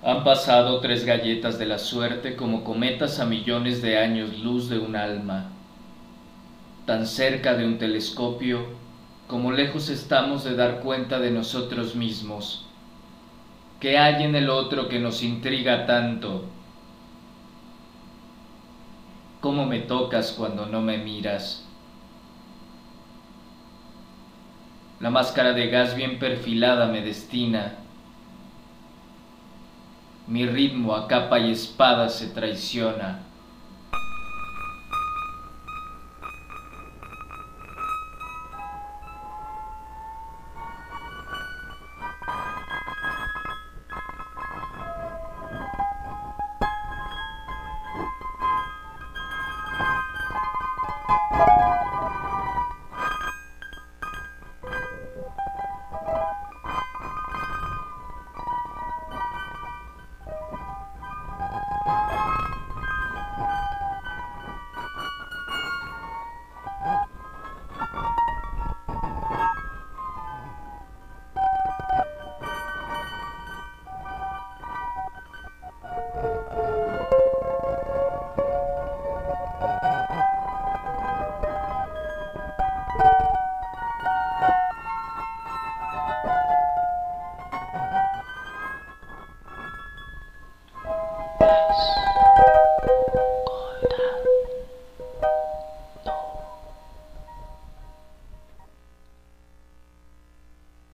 Han pasado 3 galletas de la suerte como cometas a millones de años luz de un alma, tan cerca de un telescopio como lejos estamos de dar cuenta de nosotros mismos. ¿Qué hay en el otro que nos intriga tanto? ¿Cómo me tocas cuando no me miras? La máscara de gas bien perfilada me destina. Mi ritmo a capa y espada se traiciona.